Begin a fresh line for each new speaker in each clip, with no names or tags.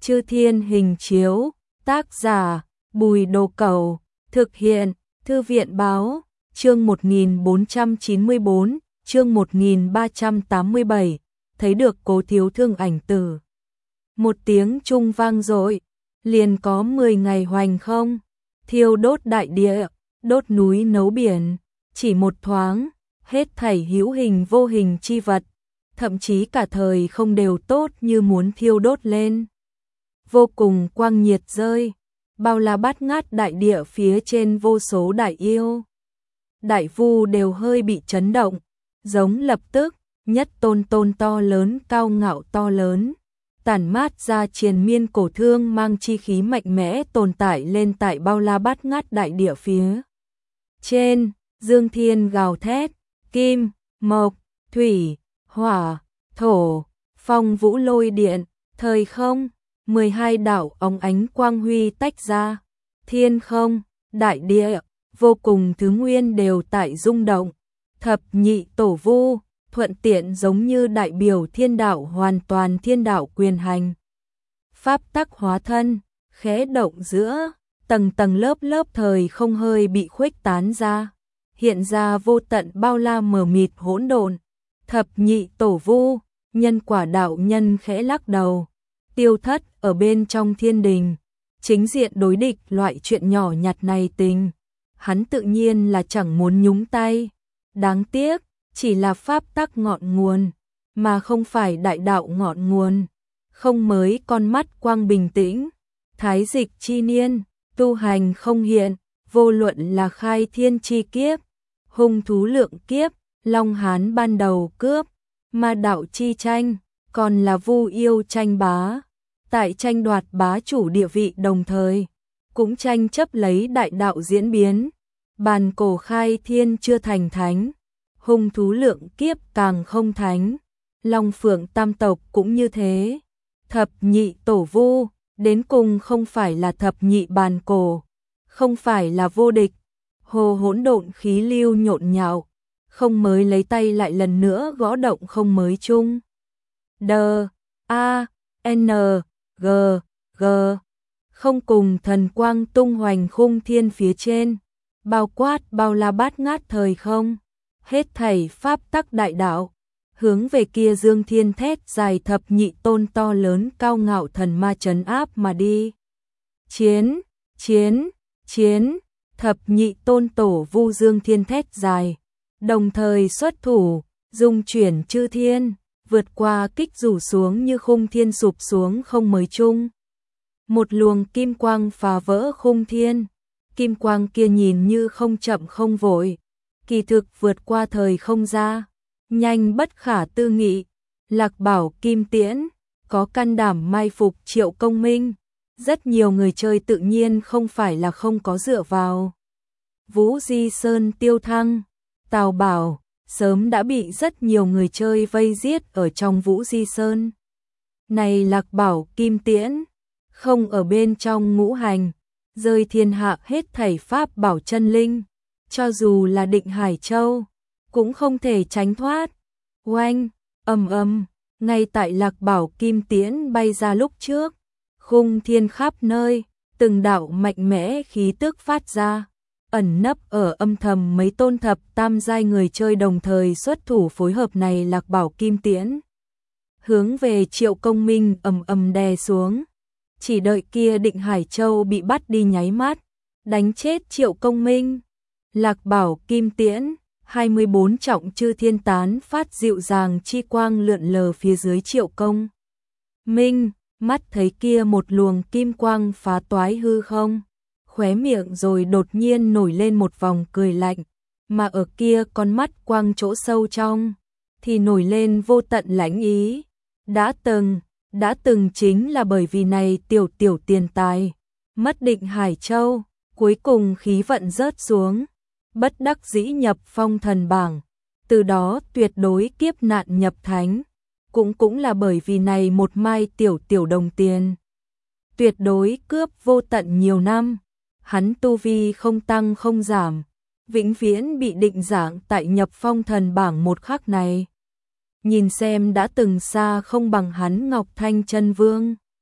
Chư Thiên Hình Chiếu, tác giả Bùi Đồ Cẩu, thực hiện Thư viện Báo, chương 1494, chương 1387, thấy được Cố Thiếu Thương ảnh tử. Một tiếng trung vang dội, liền có 10 ngày hoành không, thiêu đốt đại địa, đốt núi nấu biển, chỉ một thoáng, hết thảy hữu hình vô hình chi vật, thậm chí cả thời không đều tốt như muốn thiêu đốt lên. Vô cùng quang nhiệt rơi, bao la bát ngát đại địa phía trên vô số đại yêu. Đại vu đều hơi bị chấn động, giống lập tức, nhất tôn tôn to lớn cao ngạo to lớn, tản mát ra triền miên cổ thương mang chi khí mạnh mẽ tồn tại lên tại bao la bát ngát đại địa phía. Trên, dương thiên gào thét, kim, mộc, thủy, hỏa, thổ, phong vũ lôi điện, thời không, 12 đạo óng ánh quang huy tách ra, thiên không, đại địa, vô cùng thứ nguyên đều tại rung động, thập nhị tổ vu, thuận tiện giống như đại biểu thiên đạo hoàn toàn thiên đạo quyền hành. Pháp tắc hóa thân, khẽ động giữa, tầng tầng lớp lớp thời không hơi bị khuếch tán ra, hiện ra vô tận bao la mờ mịt hỗn độn. Thập nhị tổ vu, nhân quả đạo nhân khẽ lắc đầu, tiêu thất ở bên trong thiên đình, chính diện đối địch loại chuyện nhỏ nhặt này tình. Hắn tự nhiên là chẳng muốn nhúng tay, đáng tiếc, chỉ là pháp tắc ngọn nguồn, mà không phải đại đạo ngọn nguồn, không mới con mắt quang bình tĩnh, thái dịch chi niên, tu hành không hiện, vô luận là khai thiên chi kiếp, hung thú lượng kiếp, long hán ban đầu cướp, ma đạo chi tranh, còn là vu yêu tranh bá, tại tranh đoạt bá chủ địa vị đồng thời, cũng tranh chấp lấy đại đạo diễn biến, bàn cổ khai thiên chưa thành thánh, hung thú lượng kiếp càng không thánh, long phượng tam tộc cũng như thế, thập nhị tổ vu, đến cùng không phải là thập nhị bàn cổ, không phải là vô địch, hồ hỗn độn khí lưu nhộn nhạo, không mới lấy tay lại lần nữa gõ động không mới chung. D, A, N, G, G, không cùng thần quang tung hoành khung thiên phía trên, bao quát bao la bát ngát thời không, hết thảy pháp tắc đại đạo, hướng về kia dương thiên thét dài thập nhị tôn to lớn cao ngạo thần ma trấn áp mà đi. Chiến, chiến, chiến, thập nhị tôn tổ vu dương thiên thét dài, đồng thời xuất thủ, dung chuyển chư thiên, vượt qua kích rủ xuống như khung thiên sụp xuống không mới chung. Một luồng kim quang phá vỡ khung thiên, kim quang kia nhìn như không chậm không vội, kỳ thực vượt qua thời không ra, nhanh bất khả tư nghị. Lạc Bảo Kim Tiễn, có can đảm mai phục Triệu Công Minh, rất nhiều người chơi tự nhiên không phải là không có dựa vào. Vũ Di Sơn tiêu thăng, Tào Bảo, sớm đã bị rất nhiều người chơi vây giết ở trong Vũ Di Sơn. Này Lạc Bảo Kim Tiễn, không ở bên trong ngũ hành, rơi thiên hạ hết thảy pháp bảo chân linh, cho dù là Định Hải Châu, cũng không thể tránh thoát. Oanh, ầm, ngay tại Lạc Bảo Kim Tiễn bay ra lúc trước, khung thiên khắp nơi, từng đạo mạnh mẽ khí tức phát ra, ẩn nấp ở âm thầm mấy tôn thập tam giai người chơi đồng thời xuất thủ phối hợp này Lạc Bảo Kim Tiễn. Hướng về Triệu Công Minh ầm đè xuống, chỉ đợi kia Định Hải Châu bị bắt đi nháy mắt, đánh chết Triệu Công Minh. Lạc Bảo Kim Tiễn, 24 trọng chư thiên tán phát dịu dàng chi quang lượn lờ phía dưới Triệu Công Minh, mắt thấy kia một luồng kim quang phá toái hư không, khóe miệng rồi đột nhiên nổi lên một vòng cười lạnh, mà ở kia con mắt quang chỗ sâu trong, thì nổi lên vô tận lãnh ý. Đã từng chính là bởi vì này tiểu tiền tài, mất Định Hải Châu, cuối cùng khí vận rớt xuống, bất đắc dĩ nhập phong thần bảng, từ đó tuyệt đối kiếp nạn nhập thánh, cũng là bởi vì này một mai tiểu đồng tiền. Tuyệt đối cướp vô tận nhiều năm, hắn tu vi không tăng không giảm, vĩnh viễn bị định dạng tại nhập phong thần bảng một khắc này. Nhìn xem đã từng xa không bằng hắn Ngọc Thanh Chân Vương.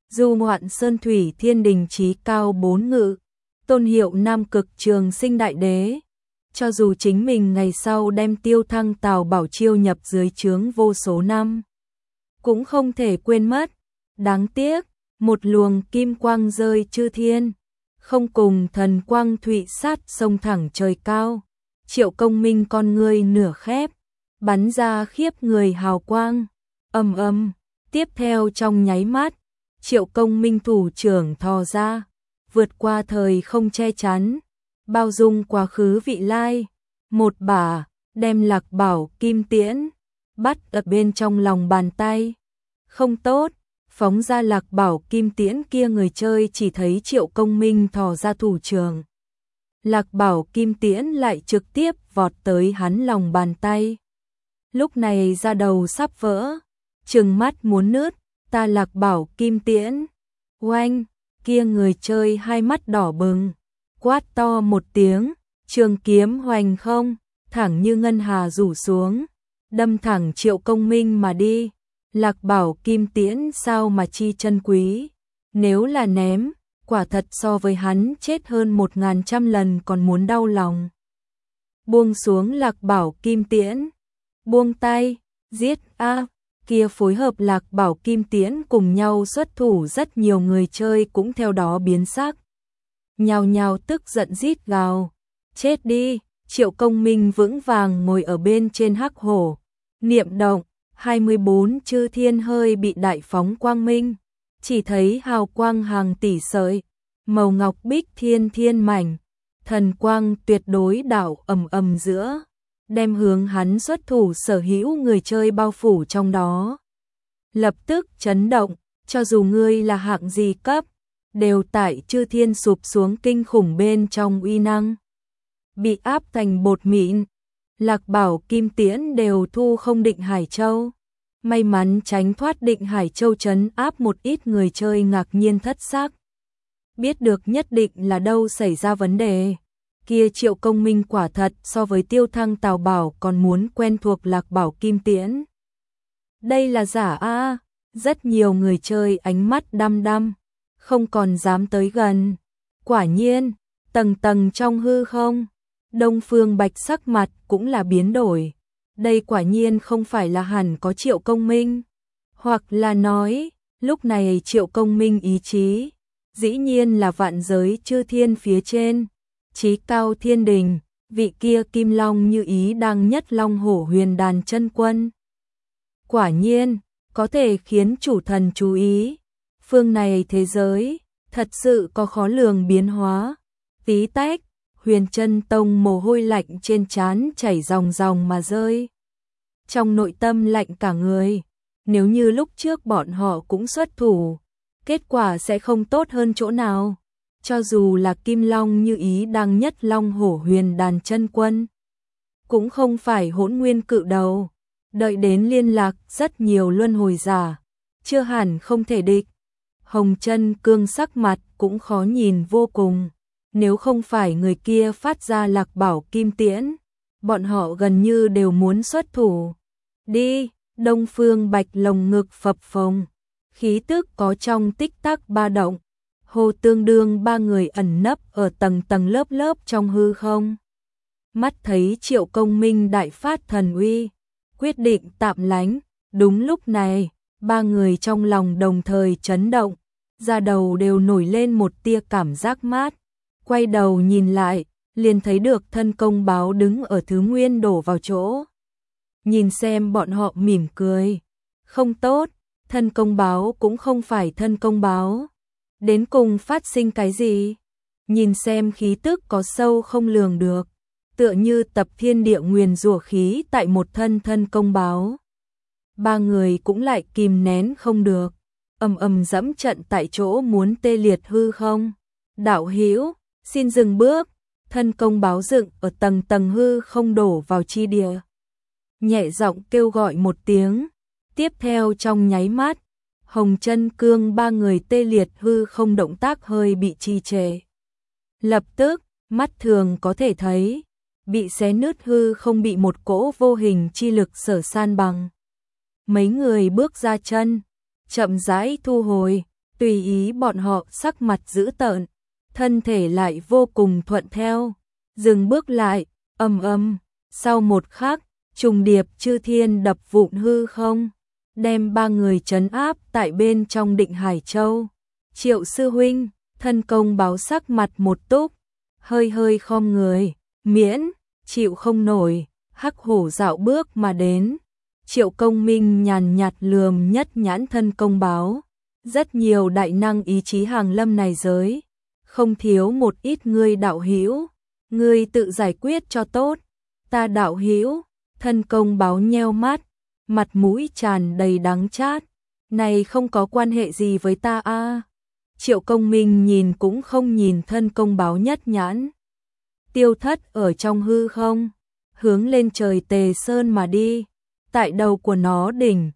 Du ngoạn sơn thủy thiên đình chí cao bốn ngự, tôn hiệu Nam Cực Trường Sinh Đại Đế. Cho dù chính mình ngày sau đem Tiêu Thăng Tào Bảo chiêu nhập dưới trướng vô số năm, cũng không thể quên mất. Đáng tiếc, một luồng kim quang rơi chư thiên, không cùng thần quang thụy sát sông thẳng trời cao. Triệu Công Minh con ngươi nửa khép, bắn ra khiếp người hào quang, ầm ầm. Tiếp theo trong nháy mắt, Triệu Công Minh thủ trưởng thò ra, vượt qua thời không che chắn, bao dung quá khứ vị lai, một bả đem Lạc Bảo Kim Tiễn bắt ở bên trong lòng bàn tay. Không tốt, phóng ra Lạc Bảo Kim Tiễn kia, người chơi chỉ thấy Triệu Công Minh thò ra thủ trưởng, Lạc Bảo Kim Tiễn lại trực tiếp vọt tới hắn lòng bàn tay. Lúc này da đầu sắp vỡ, trừng mắt muốn nứt. Ta Lạc Bảo Kim Tiễn. Oanh, kia người chơi hai mắt đỏ bừng, quát to một tiếng, trường kiếm hoành không, thẳng như ngân hà rủ xuống, đâm thẳng Triệu Công Minh mà đi. Lạc Bảo Kim Tiễn sao mà chi chân quý, nếu là ném, quả thật so với hắn chết hơn 1000 lần còn muốn đau lòng. Buông xuống Lạc Bảo Kim Tiễn, buông tay, giết a. Kia phối hợp Lạc Bảo Kim Tiễn cùng nhau xuất thủ, rất nhiều người chơi cũng theo đó biến sắc, nhào nhào tức giận rít gào. Chết đi. Triệu Công Minh vững vàng ngồi ở bên trên hắc hổ, niệm động, 24 chư thiên hơi bị đại phóng quang minh, chỉ thấy hào quang hàng tỷ sợi, màu ngọc bích thiên thiên mảnh, thần quang tuyệt đối đảo ầm ầm giữa, đem hướng hắn xuất thủ sở hữu người chơi bao phủ trong đó. Lập tức chấn động, cho dù ngươi là hạng gì cấp, đều tại chư thiên sụp xuống kinh khủng bên trong uy năng, bị áp thành bột mịn. Lạc Bảo Kim Tiễn đều thu không Định Hải Châu, may mắn tránh thoát Định Hải Châu trấn áp, một ít người chơi ngạc nhiên thất xác, biết được nhất định là đâu xảy ra vấn đề. Kia Triệu Công Minh quả thật so với Tiêu Thăng Tào Bảo còn muốn quen thuộc Lạc Bảo Kim Tiễn. Đây là giả a. Rất nhiều người chơi ánh mắt đăm đăm, không còn dám tới gần. Quả nhiên, tầng tầng trong hư không, Đông Phương Bạch sắc mặt cũng là biến đổi. Đây quả nhiên không phải là hẳn có Triệu Công Minh, hoặc là nói, lúc này Triệu Công Minh ý chí, dĩ nhiên là vạn giới chư thiên phía trên, chí cao thiên đình, vị kia Kim Long Như Ý đang nhất long hổ huyền đàn chân quân. Quả nhiên, có thể khiến chủ thần chú ý. Phương này thế giới, thật sự có khó lường biến hóa. Tí tách, Huyền Chân Tông mồ hôi lạnh trên trán chảy ròng ròng mà rơi. Trong nội tâm lạnh cả người, nếu như lúc trước bọn họ cũng xuất thủ, kết quả sẽ không tốt hơn chỗ nào. Cho dù là Kim Long Như Ý đang nhất long hổ huyền đàn chân quân, cũng không phải hỗn nguyên cự đầu. Đợi đến liên lạc rất nhiều luân hồi giả, chưa hẳn không thể địch. Hồng Chân Cương sắc mặt cũng khó nhìn vô cùng. Nếu không phải người kia phát ra Lạc Bảo Kim Tiễn, bọn họ gần như đều muốn xuất thủ. Đi. Đông Phương Bạch lồng ngực phập phồng, khí tức có trong tích tắc ba động. Hồ tương đương ba người ẩn nấp ở tầng tầng lớp lớp trong hư không. Mắt thấy Triệu Công Minh đại phát thần uy, quyết định tạm lánh. Đúng lúc này, ba người trong lòng đồng thời chấn động, da đầu đều nổi lên một tia cảm giác mát. Quay đầu nhìn lại, liền thấy được Thân Công Báo đứng ở thứ nguyên đổ vào chỗ. Nhìn xem bọn họ mỉm cười. Không tốt, Thân Công Báo cũng không phải Thân Công Báo. Đến cùng phát sinh cái gì? Nhìn xem khí tức có sâu không lường được, tựa như tập thiên địa nguyền rủa khí tại một thân Thân Công Báo. Ba người cũng lại kìm nén không được, ầm ầm dẫm trận tại chỗ muốn tê liệt hư không. Đạo hữu, xin dừng bước. Thân Công Báo dựng ở tầng tầng hư không đổ vào chi địa, nhẹ giọng kêu gọi một tiếng. Tiếp theo trong nháy mắt, Hồng Chân Cương ba người tê liệt hư không, động tác hơi bị trì trệ. Lập tức, mắt thường có thể thấy, bị xé nứt hư không bị một cỗ vô hình chi lực sở san bằng. Mấy người bước ra chân, chậm rãi thu hồi, Tùy ý bọn họ sắc mặt dữ tợn, thân thể lại vô cùng thuận theo, dừng bước lại, ầm, sau một khắc, trùng điệp chư thiên đập vụn hư không, đem ba người trấn áp tại bên trong Định Hải Châu. Triệu sư huynh, thân công báo sắc mặt một túc, hơi khom người, miễn, chịu không nổi, hắc hổ dạo bước mà đến. Triệu Công Minh nhàn nhạt lườm nhất nhãn thân công báo, rất nhiều đại năng ý chí hàng lâm này giới, không thiếu một ít ngươi đạo hữu, ngươi tự giải quyết cho tốt. Ta đạo hữu, thân công báo nheo mắt, mặt mũi tràn đầy đắng chát, này không có quan hệ gì với ta a. Triệu Công Minh nhìn cũng không nhìn thân công báo nhất nhãn, tiêu thất ở trong hư không, hướng lên trời Tề Sơn mà đi. Tại đầu của nó đỉnh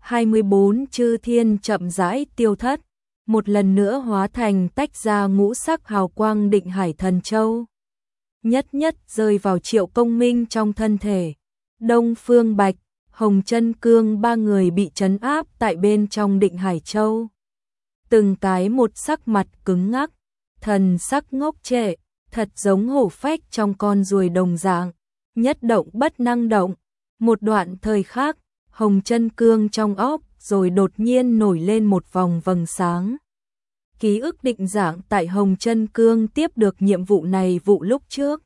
24 chư thiên chậm rãi tiêu thất, một lần nữa hóa thành tách ra ngũ sắc hào quang Định Hải Thần Châu, nhất rơi vào Triệu Công Minh trong thân thể. Đông Phương Bạch, Hồng Chân Cương ba người bị trấn áp tại bên trong Định Hải Châu, từng cái một sắc mặt cứng ngắc, thần sắc ngốc trệ, thật giống hổ phách trong con ruồi đồng dạng, nhất động bất năng động. Một đoạn thời khắc, Hồng Chân Cương trong óc rồi đột nhiên nổi lên một vòng vầng sáng. Ký ức định dạng tại Hồng Chân Cương tiếp được nhiệm vụ này vụ lúc trước.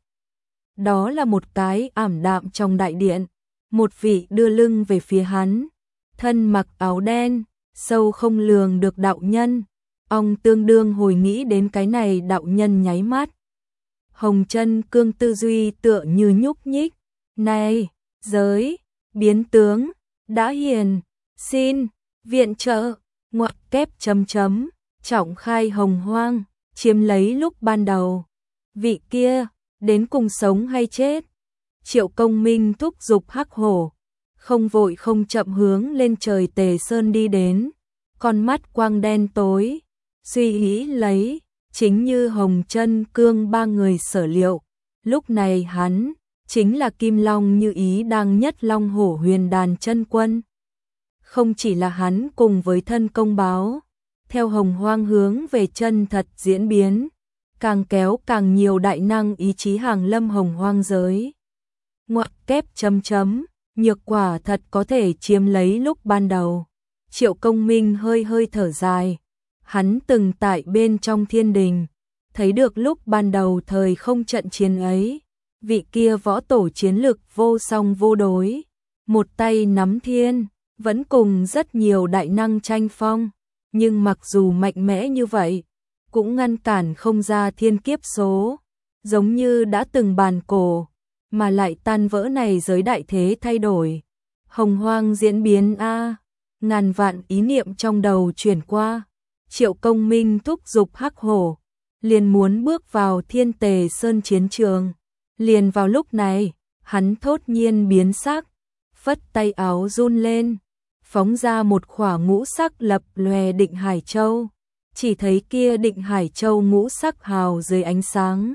Đó là một cái ảm đạm trong đại điện, một vị đưa lưng về phía hắn, thân mặc áo đen, sâu không lường được đạo nhân. Ông tương đương hồi nghĩ đến cái này đạo nhân nháy mắt. Hồng Chân Cương tư duy tựa như nhúc nhích, này, giới, biến tướng, đã hiền, xin, viện trợ, ngoặc kép chấm, trọng khai hồng hoang, chiếm lấy lúc ban đầu. Vị kia, đến cùng sống hay chết? Triệu Công Minh thúc giục hắc hổ, không vội không chậm hướng lên trời Tề Sơn đi đến, con mắt quang đen tối, suy nghĩ lấy, chính như Hồng Chân Cương ba người sở liệu, lúc này hắn chính là Kim Long Như Ý đang nhất long hổ huyền đàn chân quân. Không chỉ là hắn cùng với thân công báo, theo hồng hoang hướng về chân thật diễn biến, càng kéo càng nhiều đại năng ý chí hàng lâm hồng hoang giới. Ngoặc kép chấm, nhược quả thật có thể chiếm lấy lúc ban đầu. Triệu Công Minh hơi thở dài, hắn từng tại bên trong thiên đình, thấy được lúc ban đầu thời không trận chiến ấy. Vị kia võ tổ chiến lực vô song vô đối, một tay nắm thiên, vẫn cùng rất nhiều đại năng tranh phong, nhưng mặc dù mạnh mẽ như vậy, cũng ngăn cản không ra thiên kiếp số, giống như đã từng bàn cổ, mà lại tan vỡ này giới đại thế thay đổi. Hồng hoang diễn biến a, ngàn vạn ý niệm trong đầu chuyển qua, Triệu Công Minh thúc giục hắc hổ, liền muốn bước vào Thiên Tề Sơn chiến trường. Liền vào lúc này, hắn thốt nhiên biến sắc, phất tay áo run lên, phóng ra một khỏa ngũ sắc lập lòe Định Hải Châu. Chỉ thấy kia Định Hải Châu ngũ sắc hào dưới ánh sáng,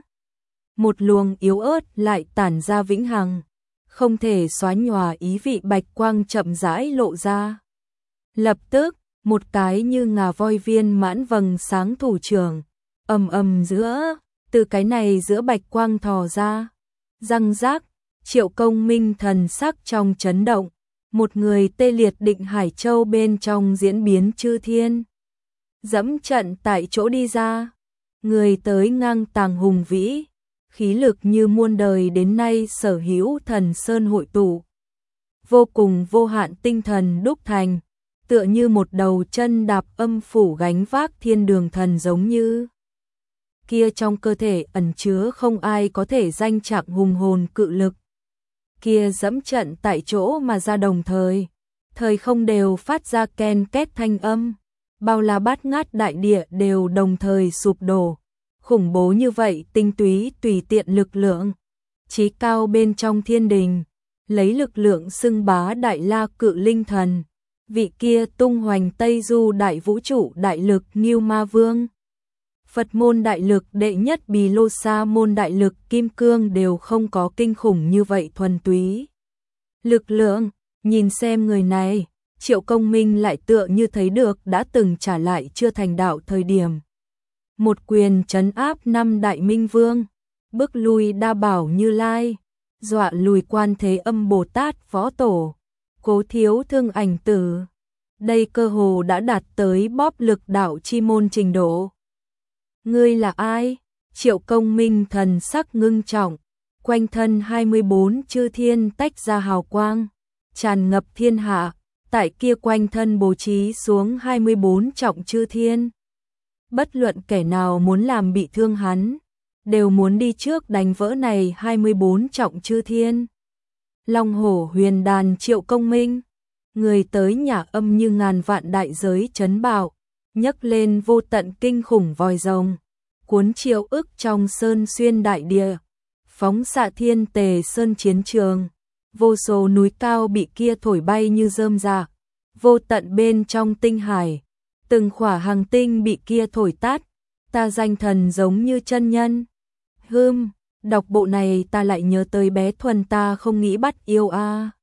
một luồng yếu ớt lại tản ra vĩnh hằng, không thể xóa nhòa ý vị bạch quang chậm rãi lộ ra. Lập tức, một cái như ngà voi viên mãn vầng sáng thủ trưởng, ầm giữa, từ cái này giữa bạch quang thò ra, răng rác. Triệu Công Minh thần sắc trong chấn động, một người tê liệt Định Hải Châu bên trong diễn biến chư thiên, dẫm trận tại chỗ đi ra, người tới ngang tàng hùng vĩ, khí lực như muôn đời đến nay sở hữu thần sơn hội tụ, vô cùng vô hạn tinh thần đúc thành, tựa như một đầu chân đạp âm phủ gánh vác thiên đường thần giống như. Kia trong cơ thể ẩn chứa không ai có thể danh trạng hùng hồn cự lực. Kia dẫm trận tại chỗ mà ra đồng thời không đều phát ra ken két thanh âm, bao la bát ngát đại địa đều đồng thời sụp đổ. Khủng bố như vậy tinh túy tùy tiện lực lượng, chí cao bên trong thiên đình, lấy lực lượng xưng bá đại la cự linh thần, vị kia tung hoành Tây Du đại vũ trụ đại lực Ngưu Ma Vương. Phật môn đại lực đệ nhất Bì Lô Sa môn đại lực Kim Cương đều không có kinh khủng như vậy thuần túy. Lực lượng, nhìn xem người này, Triệu Công Minh lại tựa như thấy được đã từng trả lại chưa thành đạo thời điểm. Một quyền trấn áp 5 đại minh vương, bức lui Đa Bảo Như Lai, dọa lùi Quan Thế Âm Bồ Tát Võ Tổ, Cố Thiếu Thương Ảnh Tử. Đây cơ hồ đã đạt tới bóp lực đạo chi môn trình độ. Ngươi là ai? Triệu Công Minh thần sắc ngưng trọng, quanh thân 24 chư thiên tách ra hào quang, tràn ngập thiên hạ, tại kia quanh thân bố trí xuống 24 trọng chư thiên. Bất luận kẻ nào muốn làm bị thương hắn, đều muốn đi trước đánh vỡ này 24 trọng chư thiên. Long hổ huyền đàn Triệu Công Minh, người tới nhà âm như ngàn vạn đại giới chấn bạo, nhấc lên vô tận kinh khủng vòi rồng, cuốn triệu ức trong sơn xuyên đại địa, phóng xạ thiên tề sơn chiến trường, vô số núi cao bị kia thổi bay như rơm rạ, vô tận bên trong tinh hải, từng khỏa hành tinh bị kia thổi tát, ta danh thần giống như chân nhân. Đọc bộ này ta lại nhớ tới bé Thuần ta không nghĩ bắt yêu a.